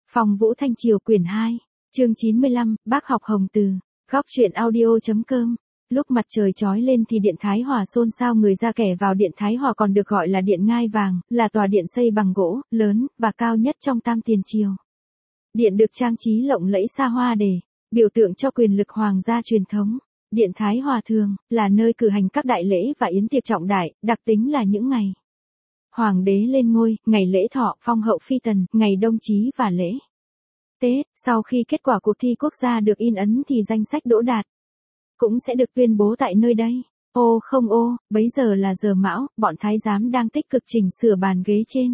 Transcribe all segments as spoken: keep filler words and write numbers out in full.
Phong Vũ Thanh Triều quyển hai, chương chín mươi lăm, Bác học Hồng Từ, góc truyện audio.com. Lúc mặt trời chói lên thì điện Thái Hòa xôn xao người ra kẻ vào. Điện Thái Hòa còn được gọi là điện Ngai Vàng, là tòa điện xây bằng gỗ, lớn, và cao nhất trong Tam Tiền Triều. Điện được trang trí lộng lẫy xa hoa để biểu tượng cho quyền lực hoàng gia truyền thống. Điện Thái Hòa thường là nơi cử hành các đại lễ và yến tiệc trọng đại, đặc tính là những ngày Hoàng đế lên ngôi, ngày lễ thọ, phong hậu phi tần, ngày đông chí và lễ Tết. Sau khi kết quả cuộc thi quốc gia được in ấn thì danh sách đỗ đạt cũng sẽ được tuyên bố tại nơi đây. Ô không ô, bấy giờ là giờ mão, bọn thái giám đang tích cực chỉnh sửa bàn ghế trên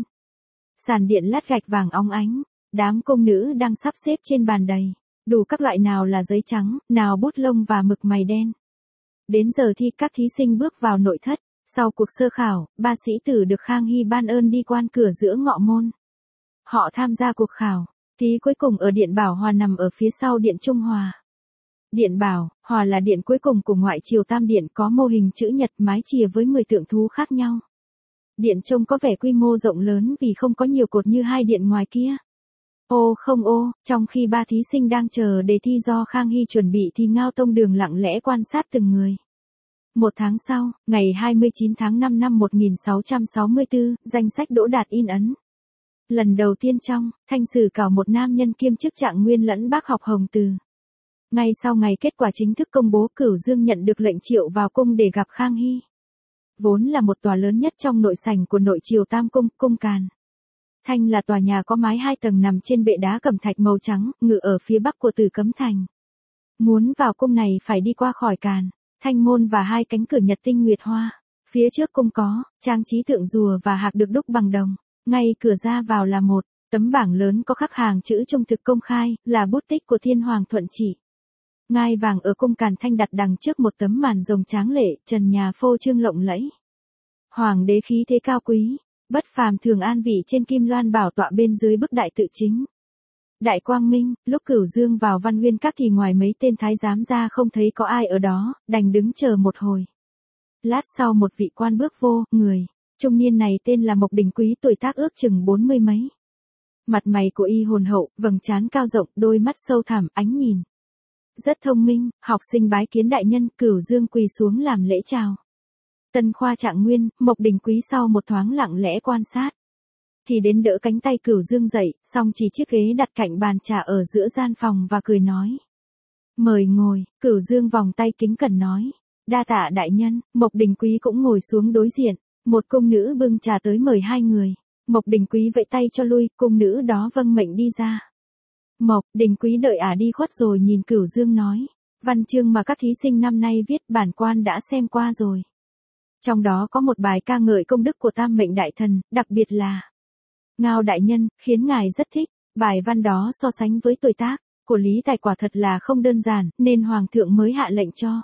sàn điện lát gạch vàng óng ánh. Đám công nữ đang sắp xếp trên bàn đầy đủ các loại, nào là giấy trắng, nào bút lông và mực mày đen. Đến giờ thi, các thí sinh bước vào nội thất. Sau cuộc sơ khảo, ba sĩ tử được Khang Hy ban ơn đi quan cửa giữa ngọ môn. Họ tham gia cuộc khảo. Thí cuối cùng ở Điện Bảo Hòa nằm ở phía sau Điện Trung Hòa. Điện Bảo Hòa là điện cuối cùng của ngoại triều Tam Điện, có mô hình chữ nhật, mái chìa với mười tượng thú khác nhau. Điện trông có vẻ quy mô rộng lớn vì không có nhiều cột như hai điện ngoài kia. Ô không ô, trong khi ba thí sinh đang chờ đề thi do Khang Hy chuẩn bị thì Ngao Tông Đường lặng lẽ quan sát từng người. Một tháng sau, ngày hai mươi chín tháng năm năm một nghìn sáu trăm sáu mươi tư, danh sách đỗ đạt in ấn. Lần đầu tiên trong thanh sử cảo một nam nhân kiêm chức trạng nguyên lẫn bác học Hồng Từ. Ngay sau ngày kết quả chính thức công bố, Cửu Dương nhận được lệnh triệu vào cung để gặp Khang Hy. Vốn là một tòa lớn nhất trong nội sảnh của nội triều Tam Cung, cung Càn Thanh là tòa nhà có mái hai tầng nằm trên bệ đá cẩm thạch màu trắng, ngự ở phía bắc của Tử Cấm Thành. Muốn vào cung này phải đi qua khỏi Càn Thanh môn và hai cánh cửa nhật tinh nguyệt hoa. Phía trước cung có trang trí tượng rùa và hạc được đúc bằng đồng. Ngay cửa ra vào là một tấm bảng lớn có khắc hàng chữ trung thực công khai, là bút tích của Thiên Hoàng Thuận Trị. Ngai vàng ở cung Càn Thanh đặt đằng trước một tấm màn rồng tráng lệ, trần nhà phô trương lộng lẫy. Hoàng đế khí thế cao quý, bất phàm thường an vị trên kim loan bảo tọa bên dưới bức đại tự chính. Đại quang minh, lúc Cửu Dương vào Văn Nguyên Các thì ngoài mấy tên thái giám ra không thấy có ai ở đó, đành đứng chờ một hồi. Lát sau một vị quan bước vô, người trung niên này tên là Mộc Đình Quý, tuổi tác ước chừng bốn mươi mấy. Mặt mày của y hồn hậu, vầng trán cao rộng, đôi mắt sâu thẳm, ánh nhìn rất thông minh. Học sinh bái kiến đại nhân. Cửu Dương quỳ xuống làm lễ chào. Tân khoa trạng nguyên, Mộc Đình Quý sau một thoáng lặng lẽ quan sát thì đến đỡ cánh tay Cửu Dương dậy, xong chỉ chiếc ghế đặt cạnh bàn trà ở giữa gian phòng và cười nói: "Mời ngồi." Cửu Dương vòng tay kính cẩn nói: "Đa tạ đại nhân." Mộc Đình Quý cũng ngồi xuống đối diện. Một cung nữ bưng trà tới mời hai người. Mộc Đình Quý vẫy tay cho lui, cung nữ đó vâng mệnh đi ra. Mộc Đình Quý đợi ả đi khuất rồi nhìn Cửu Dương nói: "Văn chương mà các thí sinh năm nay viết bản quan đã xem qua rồi. Trong đó có một bài ca ngợi công đức của Tam Mệnh Đại Thần, đặc biệt là Ngao đại nhân, khiến ngài rất thích. Bài văn đó so sánh với tuổi tác của Lý Tài quả thật là không đơn giản, nên hoàng thượng mới hạ lệnh cho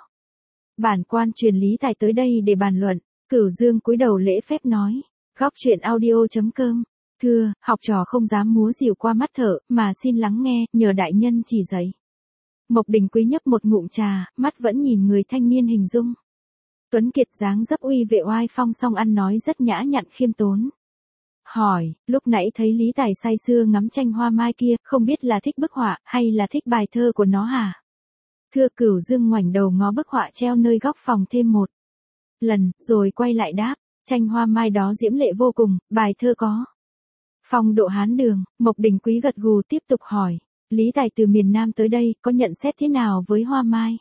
bản quan truyền Lý Tài tới đây để bàn luận." Cửu Dương cúi đầu lễ phép nói: "Góc truyện audio.com. Thưa, học trò không dám múa rìu qua mắt thợ, mà xin lắng nghe, nhờ đại nhân chỉ dạy." Mộc Đình Quý nhấp một ngụm trà, mắt vẫn nhìn người thanh niên hình dung tuấn kiệt, dáng dấp uy vệ oai phong, song ăn nói rất nhã nhặn khiêm tốn. Hỏi: "Lúc nãy thấy Lý Tài say sưa ngắm tranh hoa mai kia, không biết là thích bức họa, hay là thích bài thơ của nó hả?" Thưa. Cửu Dương ngoảnh đầu ngó bức họa treo nơi góc phòng thêm một lần, rồi quay lại đáp: "Tranh hoa mai đó diễm lệ vô cùng, bài thơ có phong độ hán đường." Mộc Đình Quý gật gù tiếp tục hỏi: "Lý Tài từ miền Nam tới đây, có nhận xét thế nào với hoa mai?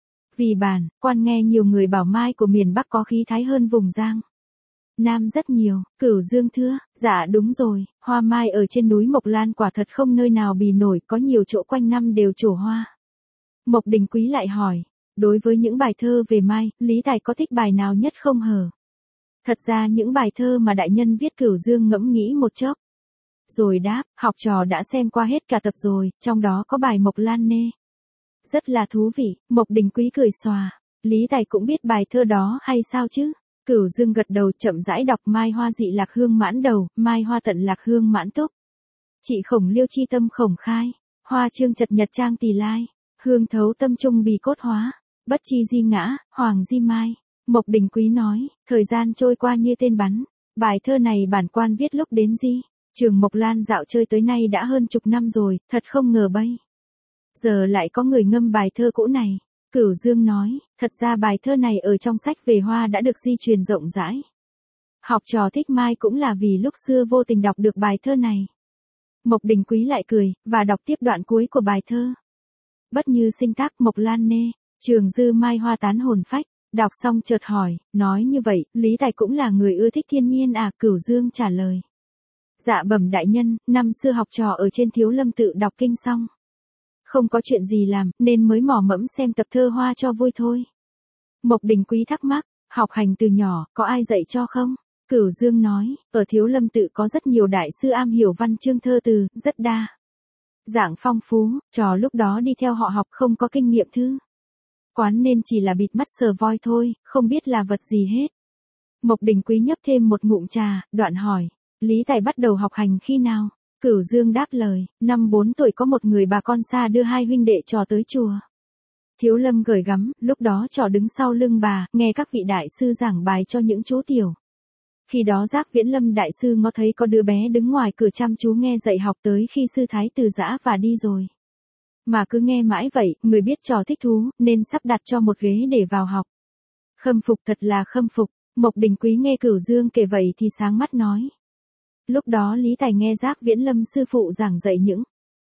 Vì bản quan nghe nhiều người bảo mai của miền Bắc có khí thái hơn vùng Giang Nam rất nhiều." Cửu Dương thưa: "Dạ đúng rồi, hoa mai ở trên núi Mộc Lan quả thật không nơi nào bì nổi, có nhiều chỗ quanh năm đều trổ hoa." Mộc Đình Quý lại hỏi: "Đối với những bài thơ về mai, Lý Tài có thích bài nào nhất không hở?" Thật ra những bài thơ mà đại nhân viết. Cửu Dương ngẫm nghĩ một chốc rồi đáp: "Học trò đã xem qua hết cả tập rồi, trong đó có bài Mộc Lan Nê rất là thú vị." Mộc Đình Quý cười xòa: "Lý Tài cũng biết bài thơ đó hay sao chứ?" Cửu Dương gật đầu chậm rãi đọc: "Mai hoa dị lạc hương mãn đầu, mai hoa tận lạc hương mãn túc. Chị khổng liêu chi tâm khổng khai, hoa trương chật nhật trang tỳ lai, hương thấu tâm trung bì cốt hóa, bất chi di ngã, hoàng di mai." Mộc Đình Quý nói: "Thời gian trôi qua như tên bắn, bài thơ này bản quan viết lúc đến Di Trường Mộc Lan dạo chơi tới nay đã hơn chục năm rồi, thật không ngờ bây giờ lại có người ngâm bài thơ cũ này. Cửu Dương nói, thật ra bài thơ này ở trong sách về hoa đã được di truyền rộng rãi. Học trò Thích Mai cũng là vì lúc xưa vô tình đọc được bài thơ này. Mộc Đình Quý lại cười, và đọc tiếp đoạn cuối của bài thơ. Bất như sinh tác Mộc Lan nê, trường dư mai hoa tán hồn phách. Đọc xong chợt hỏi, nói như vậy, Lý Tài cũng là người ưa thích thiên nhiên à? Cửu Dương trả lời. Dạ bẩm đại nhân, năm xưa học trò ở trên Thiếu Lâm tự đọc kinh xong. Không có chuyện gì làm, nên mới mò mẫm xem tập thơ hoa cho vui thôi. Mộc Đình Quý thắc mắc, học hành từ nhỏ, có ai dạy cho không? Cửu Dương nói, ở Thiếu Lâm tự có rất nhiều đại sư am hiểu văn chương thơ từ, rất đa dạng phong phú, trò lúc đó đi theo họ học không có kinh nghiệm thư quán nên chỉ là bịt mắt sờ voi thôi, không biết là vật gì hết. Mộc Đình Quý nhấp thêm một ngụm trà, đoạn hỏi, Lý Tài bắt đầu học hành khi nào? Cửu Dương đáp lời, năm bốn tuổi có một người bà con xa đưa hai huynh đệ trò tới chùa Thiếu Lâm gửi gắm, lúc đó trò đứng sau lưng bà, nghe các vị đại sư giảng bài cho những chú tiểu. Khi đó Giác Viễn Lâm đại sư ngó thấy có đứa bé đứng ngoài cửa chăm chú nghe dạy học tới khi sư thái từ giã và đi rồi. Mà cứ nghe mãi vậy, người biết trò thích thú, nên sắp đặt cho một ghế để vào học. Khâm phục, thật là khâm phục. Mộc Đình Quý nghe Cửu Dương kể vậy thì sáng mắt nói. Lúc đó Lý Tài nghe Giác Viễn Lâm sư phụ giảng dạy những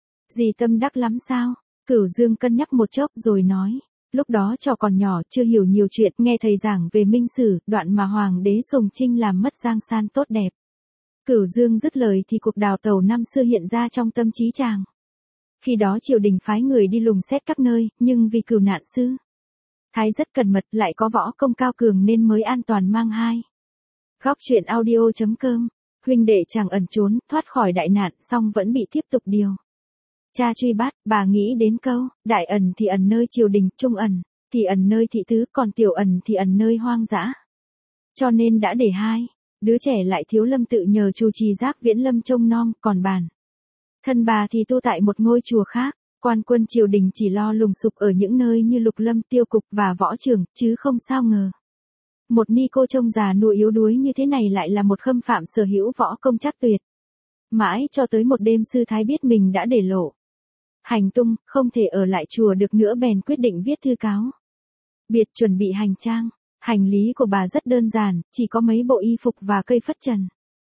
gì tâm đắc lắm sao? Cửu Dương cân nhắc một chốc rồi nói. Lúc đó trò còn nhỏ chưa hiểu nhiều chuyện, nghe thầy giảng về minh sử, đoạn mà Hoàng đế Sùng Trinh làm mất giang san tốt đẹp. Cửu Dương dứt lời thì cuộc đào tẩu năm xưa hiện ra trong tâm trí chàng. Khi đó triều đình phái người đi lùng xét các nơi, nhưng vì cửu nạn sư thái rất cẩn mật, lại có võ công cao cường nên mới an toàn mang hai. Góc truyện audio chấm com, huynh đệ chàng ẩn trốn, thoát khỏi đại nạn, song vẫn bị tiếp tục điều cha truy bắt. Bà nghĩ đến câu, đại ẩn thì ẩn nơi triều đình, trung ẩn thì ẩn nơi thị tứ, còn tiểu ẩn thì ẩn nơi hoang dã. Cho nên đã để hai đứa trẻ lại Thiếu Lâm tự nhờ chủ trì Giác Viễn Lâm trông nom, còn bản thân bà thì tu tại một ngôi chùa khác. Quan quân triều đình chỉ lo lùng sục ở những nơi như Lục Lâm, Tiêu Cục và Võ Trường, chứ không sao ngờ. Một ni cô trông già nua yếu đuối như thế này lại là một khâm phạm sở hữu võ công chắc tuyệt. Mãi cho tới một đêm sư thái biết mình đã để lộ hành tung, không thể ở lại chùa được nữa bèn quyết định viết thư cáo biệt, chuẩn bị hành trang. Hành lý của bà rất đơn giản, chỉ có mấy bộ y phục và cây phất trần.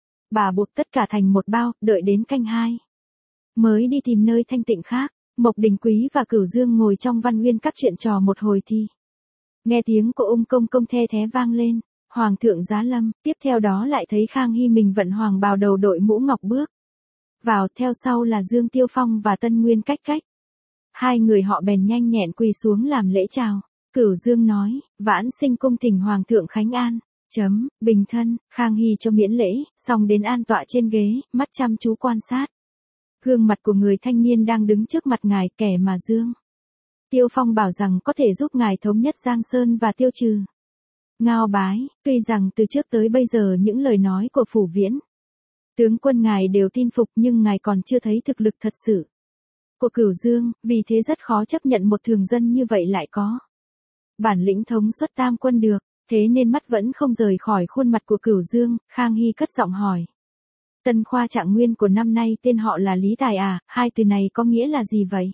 Bà buộc tất cả thành một bao, đợi đến canh hai mới đi tìm nơi thanh tịnh khác. Mộc Đình Quý và Cửu Dương ngồi trong văn uyên các chuyện trò một hồi thì nghe tiếng của ung công công the thé vang lên. Hoàng thượng giá lâm, tiếp theo đó lại thấy Khang Hy mình vận hoàng bào đầu đội mũ ngọc bước vào, theo sau là Dương Tiêu Phong và Tân Nguyên Cách Cách. Hai người họ bèn nhanh nhẹn quỳ xuống làm lễ chào. Cửu Dương nói, vãn sinh cung thỉnh Hoàng thượng khánh an. Chấm, bình thân. Khang Hy cho miễn lễ, xong đến an tọa trên ghế, mắt chăm chú quan sát gương mặt của người thanh niên đang đứng trước mặt ngài, kẻ mà Dương Tiêu Phong bảo rằng có thể giúp ngài thống nhất Giang Sơn và tiêu trừ Ngao Bái. Tuy rằng từ trước tới bây giờ những lời nói của Phủ Viễn tướng quân ngài đều tin phục, nhưng ngài còn chưa thấy thực lực thật sự của Cửu Dương, vì thế rất khó chấp nhận một thường dân như vậy lại có bản lĩnh thống suất tam quân được. Thế nên mắt vẫn không rời khỏi khuôn mặt của Cửu Dương. Khang Hy cất giọng hỏi, Tân khoa trạng nguyên của năm nay tên họ là Lý Tài à? Hai từ này có nghĩa là gì vậy?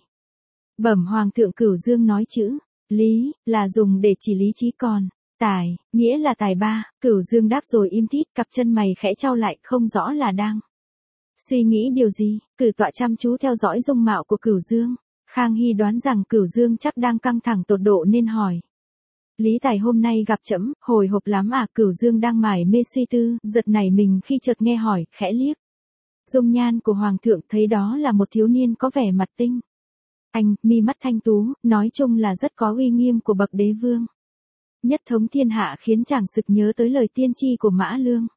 Bẩm Hoàng thượng. Cửu Dương nói chữ Lý là dùng để chỉ lý trí, còn Tài nghĩa là tài ba. Cửu Dương đáp rồi im thít, cặp chân mày khẽ chau lại, không rõ là đang suy nghĩ điều gì. Cử tọa chăm chú theo dõi dung mạo của Cửu Dương. Khang Hy đoán rằng Cửu Dương chắc đang căng thẳng tột độ nên hỏi, Lý Tài hôm nay gặp trẫm hồi hộp lắm à? Cửu Dương đang mải mê suy tư, giật nảy mình khi chợt nghe hỏi, khẽ liếc dung nhan của Hoàng thượng, thấy đó là một thiếu niên có vẻ mặt tinh anh, mi mắt thanh tú, nói chung là rất có uy nghiêm của bậc đế vương nhất thống thiên hạ, khiến chàng sực nhớ tới lời tiên tri của Mã Lương.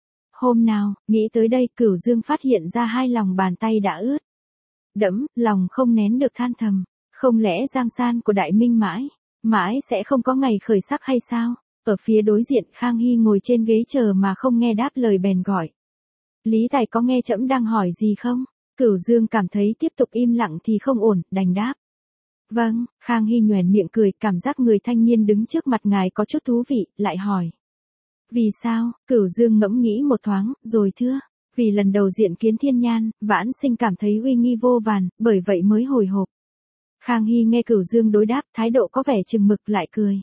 Hôm nào, nghĩ tới đây, Cửu Dương phát hiện ra hai lòng bàn tay đã ướt đẫm, lòng không nén được than thầm, không lẽ Giang San của Đại Minh mãi mãi sẽ không có ngày khởi sắc hay sao? Ở phía đối diện, Khang Hy ngồi trên ghế chờ mà không nghe đáp lời, bèn gọi, Lý Tài có nghe trẫm đang hỏi gì không? Cửu Dương cảm thấy tiếp tục im lặng thì không ổn, đành đáp, vâng. Khang Hy nhoẻn miệng cười, cảm giác người thanh niên đứng trước mặt ngài có chút thú vị, lại hỏi, vì sao? Cửu Dương ngẫm nghĩ một thoáng, rồi thưa, Vì lần đầu diện kiến thiên nhan, Vãn Sinh cảm thấy uy nghi vô vàn, bởi vậy mới hồi hộp. Khang Hy nghe Cửu Dương đối đáp, thái độ có vẻ chừng mực lại cười.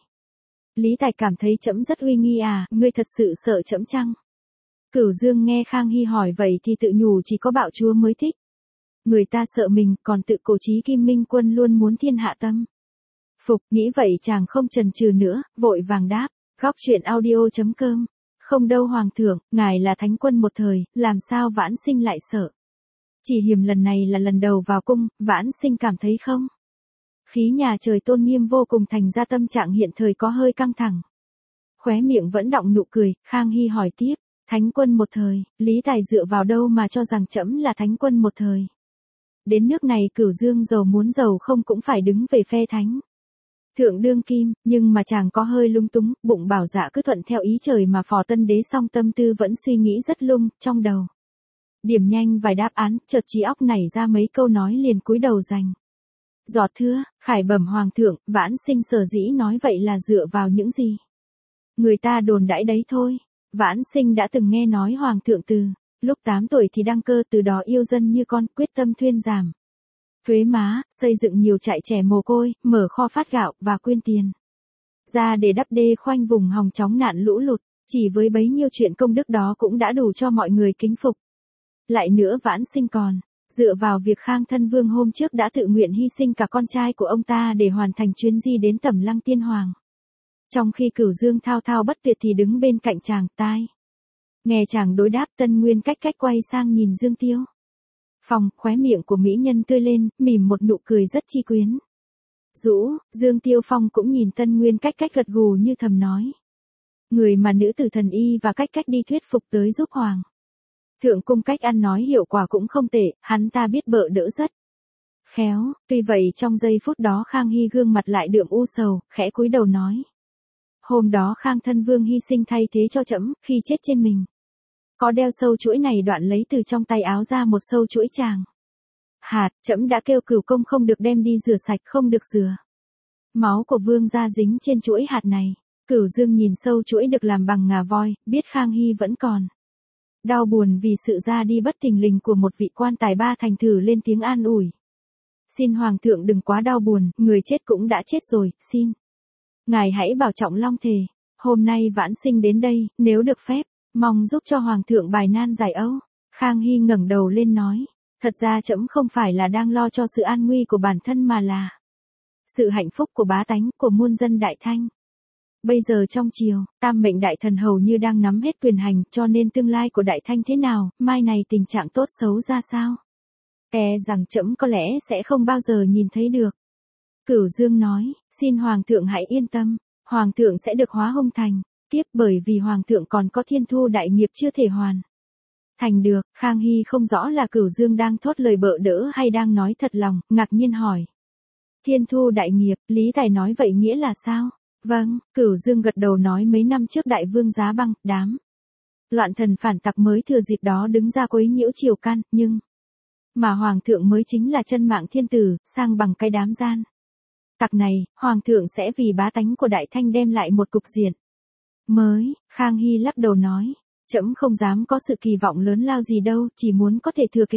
Lý Tài cảm thấy trẫm rất uy nghi à, ngươi thật sự sợ trẫm chăng? Cửu Dương nghe Khang Hy hỏi vậy thì tự nhủ chỉ có bạo chúa mới thích. Người ta sợ mình, còn tự cổ chí Kim Minh Quân luôn muốn thiên hạ tâm. Phục, nghĩ vậy chàng không chần chừ nữa, vội vàng đáp, góc truyện audio chấm com. Không đâu hoàng thượng, ngài là thánh quân một thời, làm sao Vãn Sinh lại sợ? Chỉ hiềm lần này là lần đầu vào cung, Vãn Sinh cảm thấy không? Khí nhà trời tôn nghiêm vô cùng, thành ra tâm trạng hiện thời có hơi căng thẳng. Khóe miệng vẫn đọng nụ cười, Khang Hy hỏi tiếp, thánh quân một thời, Lý Tài dựa vào đâu mà cho rằng trẫm là thánh quân một thời? Đến nước này Cửu Dương giàu muốn giàu không cũng phải đứng về phe thánh thượng đương kim, nhưng mà chàng có hơi lung túng, bụng bảo dạ cứ thuận theo ý trời mà phò tân đế, song tâm tư vẫn suy nghĩ rất lung, trong đầu. Điểm nhanh vài đáp án, chợt trí óc nảy ra mấy câu nói liền cúi đầu dành. Giọt thưa, khải bẩm hoàng thượng, Vãn Sinh sở dĩ nói vậy là dựa vào những gì? Người ta đồn đãi đấy thôi. Vãn Sinh đã từng nghe nói hoàng thượng từ lúc tám tuổi thì đăng cơ, từ đó yêu dân như con, quyết tâm thuyên giảm thuế má, xây dựng nhiều trại trẻ mồ côi, mở kho phát gạo và quyên tiền ra để đắp đê khoanh vùng hòng chóng nạn lũ lụt. Chỉ với bấy nhiêu chuyện công đức đó cũng đã đủ cho mọi người kính phục. Lại nữa Vãn Sinh còn dựa vào việc Khang Thân Vương hôm trước đã tự nguyện hy sinh cả con trai của ông ta để hoàn thành chuyến di đến Tẩm Lăng Tiên Hoàng. Trong khi Cửu Dương thao thao bất tuyệt thì đứng bên cạnh chàng, tai nghe chàng đối đáp, Tân Nguyên cách cách quay sang nhìn Dương Tiêu Phong, khóe miệng của mỹ nhân tươi lên, mỉm một nụ cười rất chi quyến rũ. Dương Tiêu Phong cũng nhìn Tân Nguyên cách cách gật gù như thầm nói, người mà nữ tử thần y và cách cách đi thuyết phục tới giúp hoàng thượng cung cách ăn nói hiệu quả cũng không tệ, hắn ta biết bợ đỡ rất khéo. Tuy vậy trong giây phút đó Khang Hy gương mặt lại đượm u sầu, khẽ cúi đầu nói, hôm đó Khang Thân Vương hy sinh thay thế cho trẫm, khi chết trên mình có đeo sâu chuỗi này, đoạn lấy từ trong tay áo ra một sâu chuỗi tràng hạt, trẫm đã kêu Cửu công không được đem đi rửa sạch, không được rửa máu của vương gia dính trên chuỗi hạt này. Cửu Dương nhìn sâu chuỗi được làm bằng ngà voi, biết Khang Hy vẫn còn đau buồn vì sự ra đi bất thình lình của một vị quan tài ba, thành thử lên tiếng an ủi, xin hoàng thượng đừng quá đau buồn, người chết cũng đã chết rồi, xin ngài hãy bảo trọng long thể. Hôm nay Vãn Sinh đến đây, nếu được phép, mong giúp cho hoàng thượng bài nan giải âu. Khang Hy ngẩng đầu lên nói, thật ra trẫm không phải là đang lo cho sự an nguy của bản thân mà là sự hạnh phúc của bá tánh, của muôn dân Đại Thanh. Bây giờ trong triều, tam mệnh đại thần hầu như đang nắm hết quyền hành, cho nên tương lai của Đại Thanh thế nào, mai này tình trạng tốt xấu ra sao, e rằng trẫm có lẽ sẽ không bao giờ nhìn thấy được. Cửu Dương nói, xin hoàng thượng hãy yên tâm, hoàng thượng sẽ được hóa hung thành tiếp, bởi vì hoàng thượng còn có thiên thu đại nghiệp chưa thể hoàn thành được. Khang Hy không rõ là Cửu Dương đang thốt lời bợ đỡ hay đang nói thật lòng, ngạc nhiên hỏi, thiên thu đại nghiệp, Lý Tài nói vậy nghĩa là sao? Vâng, Cửu Dương gật đầu nói, mấy năm trước đại vương Giá Băng, đám loạn thần phản tặc mới thừa dịp đó đứng ra quấy nhiễu triều can, nhưng mà hoàng thượng mới chính là chân mạng thiên tử, sang bằng cái đám gian tặc này, hoàng thượng sẽ vì bá tánh của Đại Thanh đem lại một cục diện mới. Khang Hy lắc đầu nói, trẫm không dám có sự kỳ vọng lớn lao gì đâu, chỉ muốn có thể thừa kế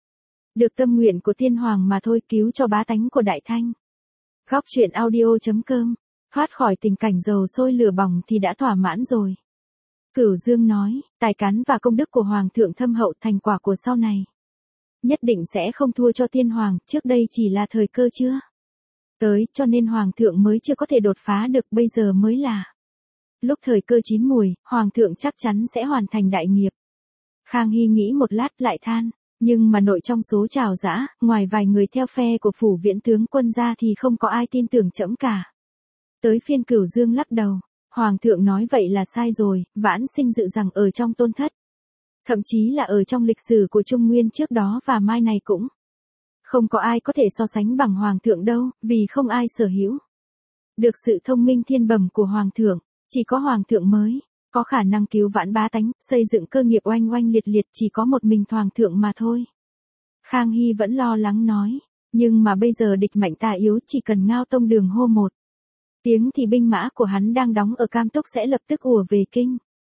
được tâm nguyện của tiên hoàng mà thôi, cứu cho bá tánh của Đại Thanh. Góc truyện audio chấm com, thoát khỏi tình cảnh dầu sôi lửa bỏng thì đã thỏa mãn rồi. Cửu Dương nói, tài cán và công đức của hoàng thượng thâm hậu, thành quả của sau này nhất định sẽ không thua cho tiên hoàng, trước đây chỉ là thời cơ chưa tới, cho nên hoàng thượng mới chưa có thể đột phá được, bây giờ mới là lúc thời cơ chín mùi, hoàng thượng chắc chắn sẽ hoàn thành đại nghiệp. Khang Hy nghĩ một lát lại than, nhưng mà nội trong số trào dã, ngoài vài người theo phe của phủ viễn tướng quân ra thì không có ai tin tưởng trẫm cả. Tới phiên Cửu Dương lắc đầu, hoàng thượng nói vậy là sai rồi, Vãn Sinh dự rằng ở trong tôn thất, thậm chí là ở trong lịch sử của Trung Nguyên trước đó và mai này cũng không có ai có thể so sánh bằng hoàng thượng đâu, vì không ai sở hữu được sự thông minh thiên bẩm của hoàng thượng, chỉ có hoàng thượng mới có khả năng cứu vãn bá tánh, xây dựng cơ nghiệp oanh oanh liệt liệt, chỉ có một mình hoàng thượng mà thôi. Khang Hy vẫn lo lắng nói, nhưng mà bây giờ địch mạnh ta yếu, chỉ cần Ngao Tông Đường hô một tiếng thì binh mã của hắn đang đóng ở Cam Túc sẽ lập tức ùa về kinh.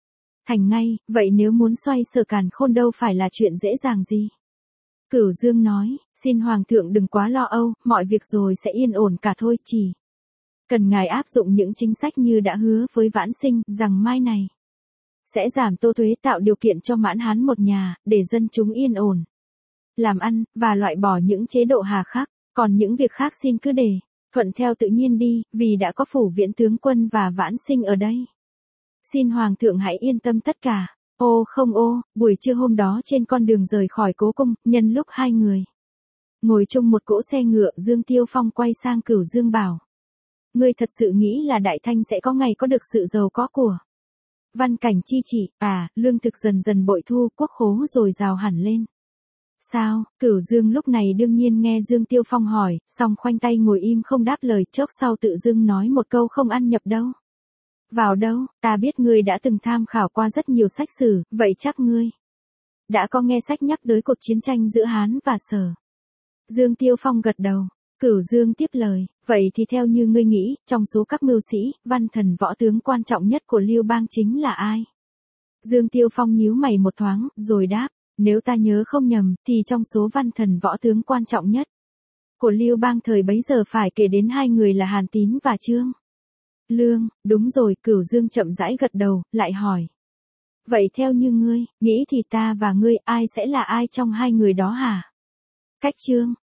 Thành ngay, vậy nếu muốn xoay Sở Càn Khôn đâu phải là chuyện dễ dàng gì. Cửu Dương nói, xin Hoàng thượng đừng quá lo âu, mọi việc rồi sẽ yên ổn cả thôi, chỉ cần ngài áp dụng những chính sách như đã hứa với Vãn Sinh, rằng mai này sẽ giảm tô thuế, tạo điều kiện cho Mãn Hán một nhà, để dân chúng yên ổn làm ăn, và loại bỏ những chế độ hà khắc, còn những việc khác xin cứ để thuận theo tự nhiên đi, vì đã có Phủ Viễn tướng quân và Vãn Sinh ở đây. Xin Hoàng thượng hãy yên tâm tất cả. Ô không ô, buổi trưa hôm đó trên con đường rời khỏi cố cung, nhân lúc hai người ngồi chung một cỗ xe ngựa, Dương Tiêu Phong quay sang Cửu Dương bảo. Ngươi thật sự nghĩ là Đại Thanh sẽ có ngày có được sự giàu có của văn cảnh chi chỉ, à, lương thực dần dần bội thu, quốc khố rồi rào hẳn lên. Sao? Cửu Dương lúc này đương nhiên nghe Dương Tiêu Phong hỏi, song khoanh tay ngồi im không đáp lời, chốc sau tự dưng nói một câu không ăn nhập đâu. Vào đâu, ta biết ngươi đã từng tham khảo qua rất nhiều sách sử, vậy chắc ngươi đã có nghe sách nhắc tới cuộc chiến tranh giữa Hán và Sở. Dương Tiêu Phong gật đầu. Cửu Dương tiếp lời, vậy thì theo như ngươi nghĩ, trong số các mưu sĩ, văn thần võ tướng quan trọng nhất của Liêu Bang chính là ai? Dương Tiêu Phong nhíu mày một thoáng, rồi đáp, nếu ta nhớ không nhầm, thì trong số văn thần võ tướng quan trọng nhất của Liêu Bang thời bấy giờ phải kể đến hai người là Hàn Tín và Trương Lương. Đúng rồi, Cửu Dương chậm rãi gật đầu, lại hỏi. Vậy theo như ngươi, nghĩ thì ta và ngươi ai sẽ là ai trong hai người đó hả? Cách Trương